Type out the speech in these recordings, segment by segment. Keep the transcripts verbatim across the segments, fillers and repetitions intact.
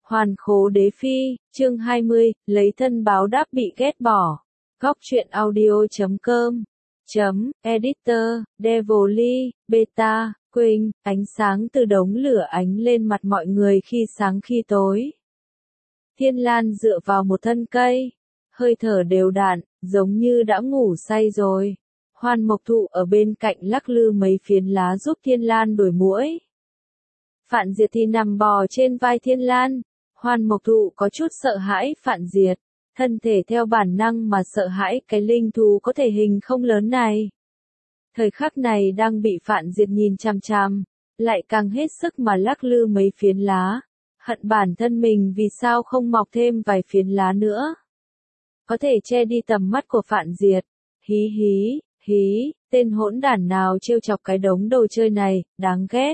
Hoàn khố đế phi, chương hai mươi, lấy thân báo đáp bị ghét bỏ. Góc truyện audio chấm com chấm editor, Devilly, Beta, Quỳnh, ánh sáng từ đống lửa ánh lên mặt mọi người khi sáng khi tối. Thiên Lan dựa vào một thân cây, hơi thở đều đặn, giống như đã ngủ say rồi. Hoan Mộc Thụ ở bên cạnh lắc lư mấy phiến lá giúp Thiên Lan đuổi muỗi. Phạn Diệt thì nằm bò trên vai Thiên Lan. Hoan Mộc Thụ có chút sợ hãi Phạn Diệt, thân thể theo bản năng mà sợ hãi cái linh thú có thể hình không lớn này. Thời khắc này đang bị Phạn Diệt nhìn chằm chằm, lại càng hết sức mà lắc lư mấy phiến lá, hận bản thân mình vì sao không mọc thêm vài phiến lá nữa. Có thể che đi tầm mắt của Phạn Diệt. Hí hí, hí, tên hỗn đản nào trêu chọc cái đống đồ chơi này, đáng ghét.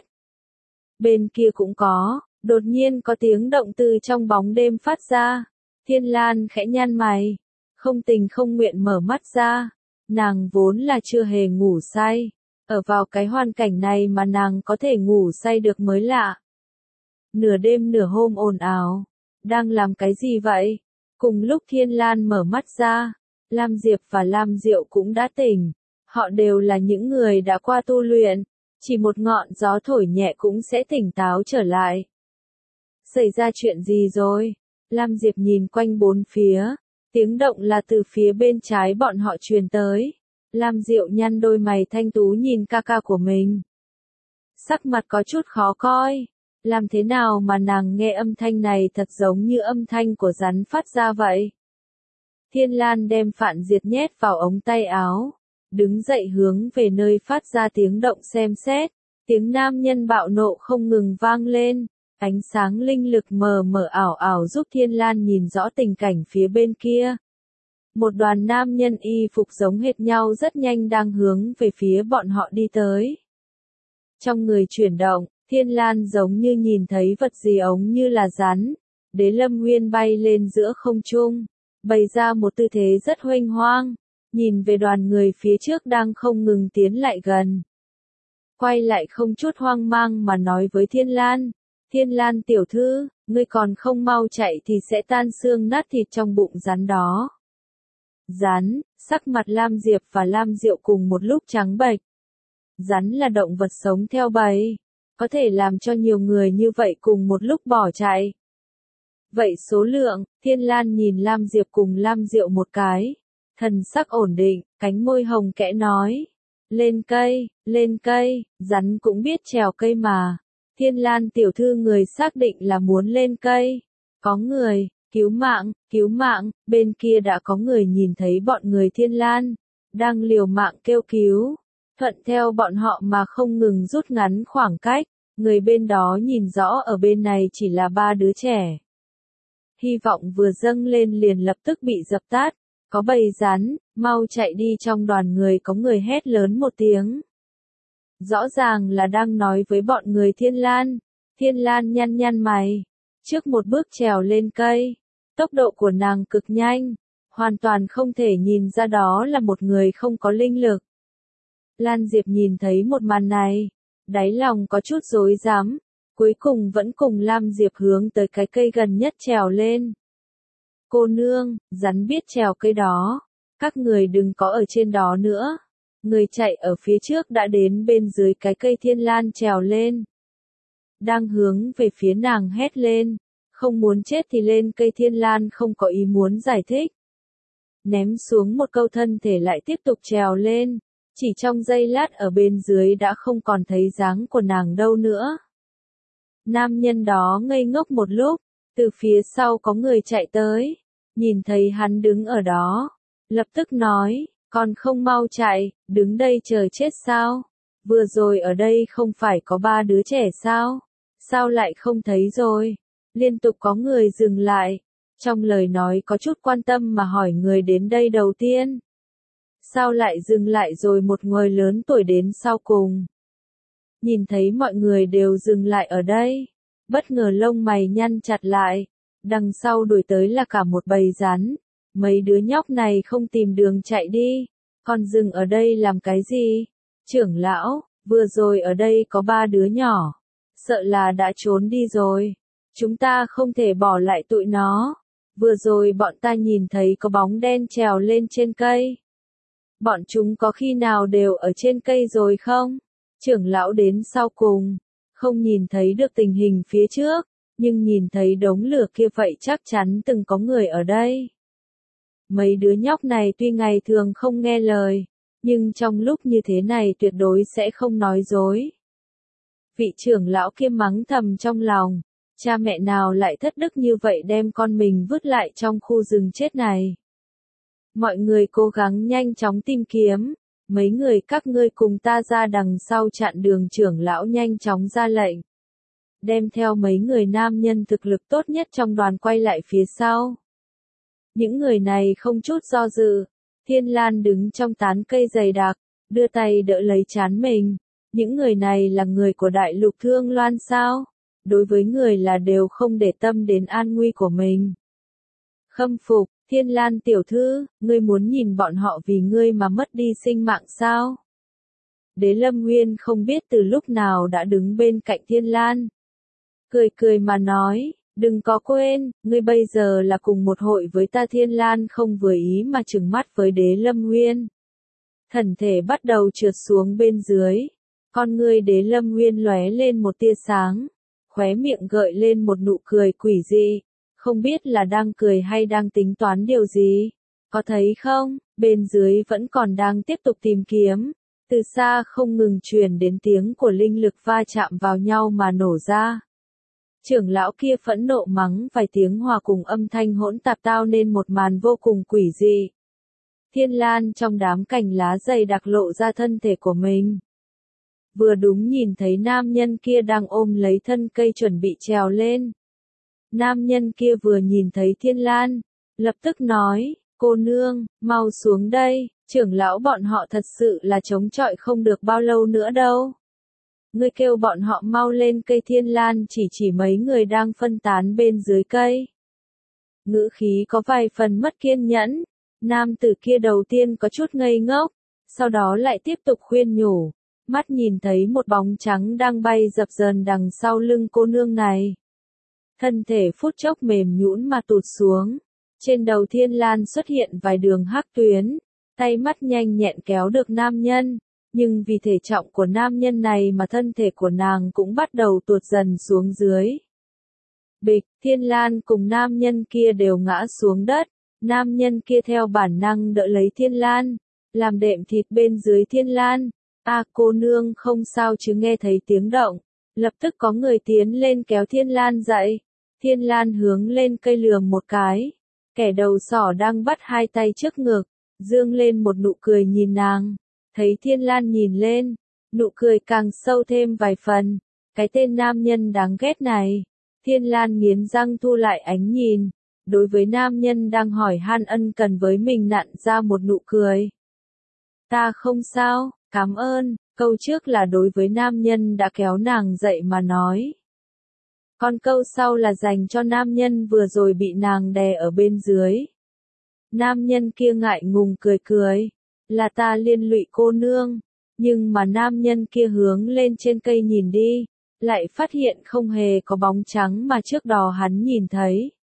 Bên kia cũng có. Đột nhiên có tiếng động từ trong bóng đêm phát ra. Thiên Lan khẽ nhăn mày, không tình không nguyện mở mắt ra. Nàng vốn là chưa hề ngủ say, ở vào cái hoàn cảnh này mà nàng có thể ngủ say được mới lạ. Nửa đêm nửa hôm ồn ào, đang làm cái gì vậy? Cùng lúc Thiên Lan mở mắt ra, Lam Diệp và Lam Diệu cũng đã tỉnh. Họ đều là những người đã qua tu luyện, chỉ một ngọn gió thổi nhẹ cũng sẽ tỉnh táo trở lại. Xảy ra chuyện gì rồi? Lam Diệp nhìn quanh bốn phía, tiếng động là từ phía bên trái bọn họ truyền tới. Lam Diệu nhăn đôi mày thanh tú nhìn ca ca của mình. Sắc mặt có chút khó coi, làm thế nào mà nàng nghe âm thanh này thật giống như âm thanh của rắn phát ra vậy? Thiên Lan đem Phạn Diệt nhét vào ống tay áo, đứng dậy hướng về nơi phát ra tiếng động xem xét. Tiếng nam nhân bạo nộ không ngừng vang lên. Ánh sáng linh lực mờ mờ ảo ảo giúp Thiên Lan nhìn rõ tình cảnh phía bên kia. Một đoàn nam nhân y phục giống hệt nhau rất nhanh đang hướng về phía bọn họ đi tới. Trong người chuyển động, Thiên Lan giống như nhìn thấy vật gì ống như là rắn. Đế Lâm Nguyên bay lên giữa không trung, bày ra một tư thế rất huênh hoang, nhìn về đoàn người phía trước đang không ngừng tiến lại gần. Quay lại không chút hoang mang mà nói với Thiên Lan. Thiên Lan tiểu thư, ngươi còn không mau chạy thì sẽ tan xương nát thịt trong bụng rắn đó. Rắn, sắc mặt Lam Diệp và Lam Diệu cùng một lúc trắng bệch. Rắn là động vật sống theo bầy, có thể làm cho nhiều người như vậy cùng một lúc bỏ chạy. Vậy số lượng, Thiên Lan nhìn Lam Diệp cùng Lam Diệu một cái, thần sắc ổn định, cánh môi hồng kẽ nói. Lên cây, lên cây, rắn cũng biết trèo cây mà. Thiên Lan tiểu thư người xác định là muốn lên cây. Có người, cứu mạng, cứu mạng, bên kia đã có người nhìn thấy bọn người Thiên Lan, đang liều mạng kêu cứu. Thuận theo bọn họ mà không ngừng rút ngắn khoảng cách, người bên đó nhìn rõ ở bên này chỉ là ba đứa trẻ. Hy vọng vừa dâng lên liền lập tức bị dập tắt, có bầy rắn, mau chạy đi trong đoàn người có người hét lớn một tiếng. Rõ ràng là đang nói với bọn người Thiên Lan. Thiên Lan nhăn nhăn mày, trước một bước trèo lên cây. Tốc độ của nàng cực nhanh, hoàn toàn không thể nhìn ra đó là một người không có linh lực. Lan Diệp nhìn thấy một màn này, đáy lòng có chút rối rắm, cuối cùng vẫn cùng Lam Diệp hướng tới cái cây gần nhất trèo lên. Cô nương, rắn biết trèo cây đó, các người đừng có ở trên đó nữa. Người chạy ở phía trước đã đến bên dưới cái cây Thiên Lan trèo lên. Đang hướng về phía nàng hét lên, không muốn chết thì lên cây. Thiên Lan không có ý muốn giải thích. Ném xuống một câu thân thể lại tiếp tục trèo lên, chỉ trong giây lát ở bên dưới đã không còn thấy dáng của nàng đâu nữa. Nam nhân đó ngây ngốc một lúc, từ phía sau có người chạy tới, nhìn thấy hắn đứng ở đó, lập tức nói. Còn không mau chạy, đứng đây chờ chết sao? Vừa rồi ở đây không phải có ba đứa trẻ sao? Sao lại không thấy rồi? Liên tục có người dừng lại, trong lời nói có chút quan tâm mà hỏi người đến đây đầu tiên. Sao lại dừng lại rồi một người lớn tuổi đến sau cùng? Nhìn thấy mọi người đều dừng lại ở đây, bất ngờ lông mày nhăn chặt lại, đằng sau đuổi tới là cả một bầy rắn. Mấy đứa nhóc này không tìm đường chạy đi, còn dừng ở đây làm cái gì? Trưởng lão, vừa rồi ở đây có ba đứa nhỏ, sợ là đã trốn đi rồi. Chúng ta không thể bỏ lại tụi nó. Vừa rồi bọn ta nhìn thấy có bóng đen trèo lên trên cây. Bọn chúng có khi nào đều ở trên cây rồi không? Trưởng lão đến sau cùng, không nhìn thấy được tình hình phía trước, nhưng nhìn thấy đống lửa kia vậy chắc chắn từng có người ở đây. Mấy đứa nhóc này tuy ngày thường không nghe lời, nhưng trong lúc như thế này tuyệt đối sẽ không nói dối. Vị trưởng lão kia mắng thầm trong lòng, cha mẹ nào lại thất đức như vậy đem con mình vứt lại trong khu rừng chết này. Mọi người cố gắng nhanh chóng tìm kiếm, mấy người các ngươi cùng ta ra đằng sau chặn đường. Trưởng lão nhanh chóng ra lệnh. Đem theo mấy người nam nhân thực lực tốt nhất trong đoàn quay lại phía sau. Những người này không chút do dự, Thiên Lan đứng trong tán cây dày đặc, đưa tay đỡ lấy trán mình. Những người này là người của đại lục Thương Loan sao? Đối với người là đều không để tâm đến an nguy của mình. Khâm phục, Thiên Lan tiểu thư, ngươi muốn nhìn bọn họ vì ngươi mà mất đi sinh mạng sao? Đế Lâm Nguyên không biết từ lúc nào đã đứng bên cạnh Thiên Lan. Cười cười mà nói, đừng có quên, ngươi bây giờ là cùng một hội với ta. Thiên Lan không vừa ý mà trừng mắt với Đế Lâm Nguyên. Thần thể bắt đầu trượt xuống bên dưới. Con ngươi Đế Lâm Nguyên lóe lên một tia sáng, khóe miệng gợi lên một nụ cười quỷ dị, không biết là đang cười hay đang tính toán điều gì. Có thấy không, bên dưới vẫn còn đang tiếp tục tìm kiếm, từ xa không ngừng truyền đến tiếng của linh lực va chạm vào nhau mà nổ ra. Trưởng lão kia phẫn nộ mắng vài tiếng hòa cùng âm thanh hỗn tạp tạo nên một màn vô cùng quỷ dị. Thiên Lan trong đám cành lá dày đặc lộ ra thân thể của mình. Vừa đúng nhìn thấy nam nhân kia đang ôm lấy thân cây chuẩn bị trèo lên. Nam nhân kia vừa nhìn thấy Thiên Lan, lập tức nói, cô nương, mau xuống đây, trưởng lão bọn họ thật sự là chống chọi không được bao lâu nữa đâu. Ngươi kêu bọn họ mau lên cây. Thiên Lan chỉ chỉ mấy người đang phân tán bên dưới cây. Ngữ khí có vài phần mất kiên nhẫn, nam tử kia đầu tiên có chút ngây ngốc, sau đó lại tiếp tục khuyên nhủ. Mắt nhìn thấy một bóng trắng đang bay dập dờn đằng sau lưng cô nương này. Thân thể phút chốc mềm nhũn mà tụt xuống. Trên đầu Thiên Lan xuất hiện vài đường hắc tuyến, tay mắt nhanh nhẹn kéo được nam nhân, nhưng vì thể trọng của nam nhân này mà thân thể của nàng cũng bắt đầu tuột dần xuống dưới. Bịch, Thiên Lan cùng nam nhân kia đều ngã xuống đất, nam nhân kia theo bản năng đỡ lấy Thiên Lan, làm đệm thịt bên dưới Thiên Lan. A à, cô nương không sao chứ? Nghe thấy tiếng động, lập tức có người tiến lên kéo Thiên Lan dậy. Thiên Lan hướng lên cây lườm một cái, kẻ đầu sỏ đang bắt hai tay trước ngực, dương lên một nụ cười nhìn nàng. Thấy Thiên Lan nhìn lên, nụ cười càng sâu thêm vài phần. Cái tên nam nhân đáng ghét này. Thiên Lan nghiến răng thu lại ánh nhìn, đối với nam nhân đang hỏi han ân cần với mình nặn ra một nụ cười. Ta không sao, cảm ơn. Câu trước là đối với nam nhân đã kéo nàng dậy mà nói. Còn câu sau là dành cho nam nhân vừa rồi bị nàng đè ở bên dưới. Nam nhân kia ngại ngùng cười cười, là ta liên lụy cô nương. Nhưng mà nam nhân kia hướng lên trên cây nhìn đi, lại phát hiện không hề có bóng trắng mà trước đó hắn nhìn thấy.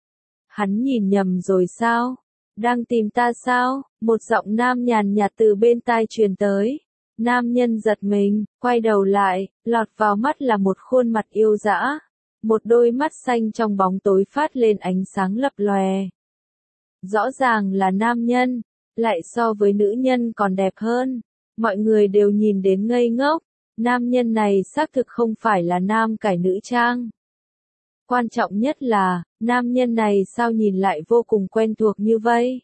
Hắn nhìn nhầm rồi sao? Đang tìm ta sao? Một giọng nam nhàn nhạt từ bên tai truyền tới. Nam nhân giật mình, quay đầu lại, lọt vào mắt là một khuôn mặt yêu dã. Một đôi mắt xanh trong bóng tối phát lên ánh sáng lập lòe. Rõ ràng là nam nhân, lại so với nữ nhân còn đẹp hơn. Mọi người đều nhìn đến ngây ngốc. Nam nhân này xác thực không phải là nam cải nữ trang. Quan trọng nhất là, nam nhân này sao nhìn lại vô cùng quen thuộc như vậy?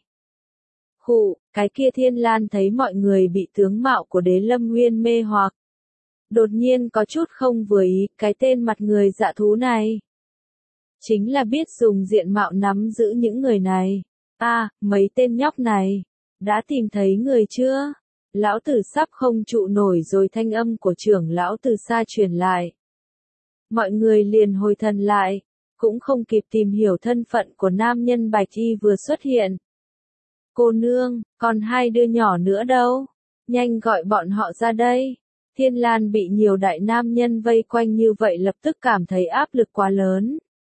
Khụ, cái kia Thiên Lan thấy mọi người bị tướng mạo của Đế Lâm Nguyên mê hoặc. Đột nhiên có chút không vừa ý, cái tên mặt người dạ thú này. Chính là biết dùng diện mạo nắm giữ những người này. A, à, mấy tên nhóc này, đã tìm thấy người chưa? Lão tử sắp không trụ nổi rồi. Thanh âm của trưởng lão từ xa truyền lại. Mọi người liền hồi thần lại, cũng không kịp tìm hiểu thân phận của nam nhân bạch y vừa xuất hiện. Cô nương, còn hai đứa nhỏ nữa đâu? Nhanh gọi bọn họ ra đây. Thiên Lan bị nhiều đại nam nhân vây quanh như vậy lập tức cảm thấy áp lực quá lớn.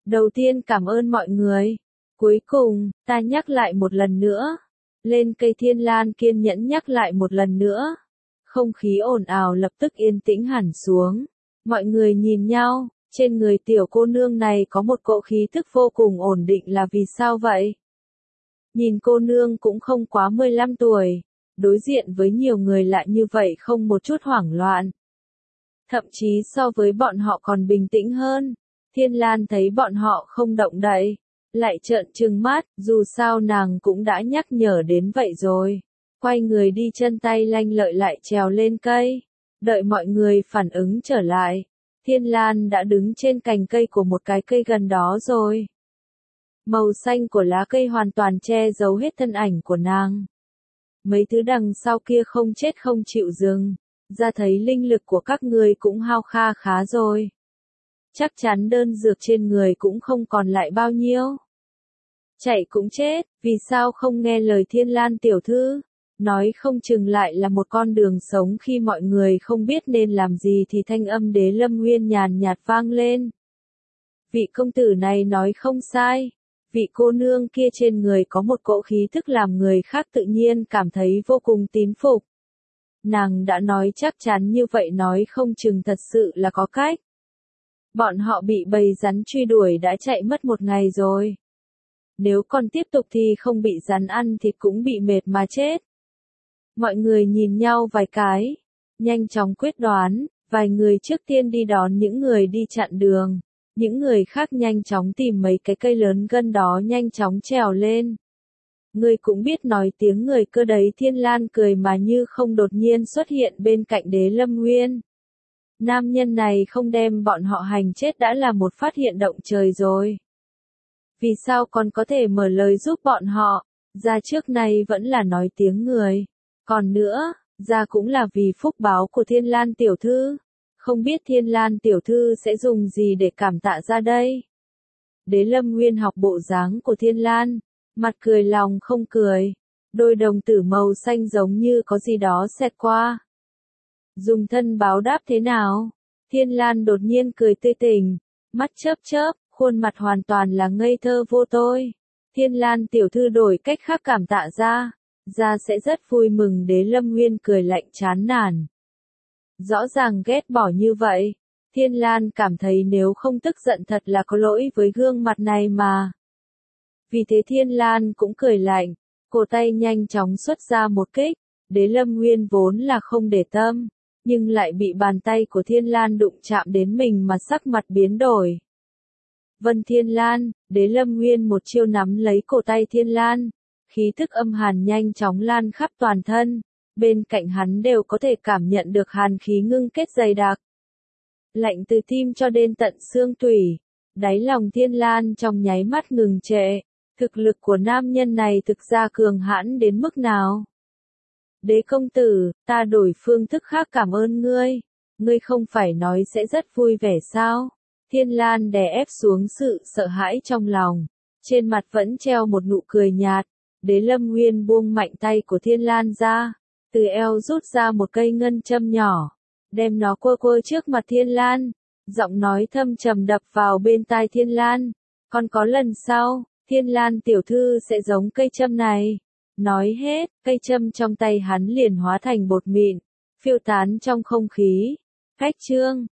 Đầu tiên cảm ơn mọi người. Cuối cùng, ta nhắc lại một lần nữa. Lên cây thiên lan kiên nhẫn nhắc lại một lần nữa. Không khí ồn ào lập tức yên tĩnh hẳn xuống. Mọi người nhìn nhau, trên người tiểu cô nương này có một cỗ khí thức vô cùng ổn định là vì sao vậy? Nhìn cô nương cũng không quá mười lăm tuổi, đối diện với nhiều người lại như vậy không một chút hoảng loạn. Thậm chí so với bọn họ còn bình tĩnh hơn. Thiên Lan thấy bọn họ không động đậy, lại trợn trừng mắt, dù sao nàng cũng đã nhắc nhở đến vậy rồi. Quay người đi chân tay lanh lợi lại trèo lên cây. Đợi mọi người phản ứng trở lại, Thiên Lan đã đứng trên cành cây của một cái cây gần đó rồi. Màu xanh của lá cây hoàn toàn che giấu hết thân ảnh của nàng. Mấy thứ đằng sau kia không chết không chịu dừng, ra thấy linh lực của các người cũng hao kha khá rồi. Chắc chắn đơn dược trên người cũng không còn lại bao nhiêu. Chạy cũng chết, vì sao không nghe lời Thiên Lan tiểu thư? Nói không chừng lại là một con đường sống khi mọi người không biết nên làm gì thì thanh âm Đế Lâm Nguyên nhàn nhạt vang lên. Vị công tử này nói không sai. Vị cô nương kia trên người có một cỗ khí thức làm người khác tự nhiên cảm thấy vô cùng tín phục. Nàng đã nói chắc chắn như vậy nói không chừng thật sự là có cách. Bọn họ bị bầy rắn truy đuổi đã chạy mất một ngày rồi. Nếu còn tiếp tục thì không bị rắn ăn thịt cũng bị mệt mà chết. Mọi người nhìn nhau vài cái, nhanh chóng quyết đoán, vài người trước tiên đi đón những người đi chặn đường. Những người khác nhanh chóng tìm mấy cái cây lớn gần đó nhanh chóng trèo lên. Ngươi cũng biết nói tiếng người cơ đấy. Thiên Lan cười mà như không đột nhiên xuất hiện bên cạnh Đế Lâm Nguyên. Nam nhân này không đem bọn họ hành chết đã là một phát hiện động trời rồi. Vì sao còn có thể mở lời giúp bọn họ, ra trước này vẫn là nói tiếng người. Còn nữa, ra cũng là vì phúc báo của Thiên Lan tiểu thư. Không biết Thiên Lan tiểu thư sẽ dùng gì để cảm tạ ra đây? Đế Lâm Nguyên học bộ dáng của Thiên Lan, mặt cười lòng không cười, đôi đồng tử màu xanh giống như có gì đó xẹt qua. Dùng thân báo đáp thế nào? Thiên Lan đột nhiên cười tươi tỉnh, mắt chớp chớp, khuôn mặt hoàn toàn là ngây thơ vô tôi. Thiên Lan tiểu thư đổi cách khác cảm tạ ra, ra sẽ rất vui mừng. Đế Lâm Nguyên cười lạnh chán nản. Rõ ràng ghét bỏ như vậy, Thiên Lan cảm thấy nếu không tức giận thật là có lỗi với gương mặt này mà. Vì thế Thiên Lan cũng cười lạnh, cổ tay nhanh chóng xuất ra một kích. Đế Lâm Nguyên vốn là không để tâm, nhưng lại bị bàn tay của Thiên Lan đụng chạm đến mình mà sắc mặt biến đổi. Vân Thiên Lan, Đế Lâm Nguyên một chiêu nắm lấy cổ tay Thiên Lan, khí thức âm hàn nhanh chóng lan khắp toàn thân. Bên cạnh hắn đều có thể cảm nhận được hàn khí ngưng kết dày đặc. Lạnh từ tim cho đến tận xương tủy. Đáy lòng Thiên Lan trong nháy mắt ngừng trệ. Thực lực của nam nhân này thực ra cường hãn đến mức nào? Đế công tử, ta đổi phương thức khác cảm ơn ngươi. Ngươi không phải nói sẽ rất vui vẻ sao? Thiên Lan đè ép xuống sự sợ hãi trong lòng. Trên mặt vẫn treo một nụ cười nhạt. Đế Lâm Nguyên buông mạnh tay của Thiên Lan ra. Từ eo rút ra một cây ngân châm nhỏ, đem nó quơ quơ trước mặt Thiên Lan, giọng nói thâm trầm đập vào bên tai Thiên Lan. Còn có lần sau, Thiên Lan tiểu thư sẽ giống cây châm này. Nói hết, cây châm trong tay hắn liền hóa thành bột mịn, phiêu tán trong không khí. Khách trương.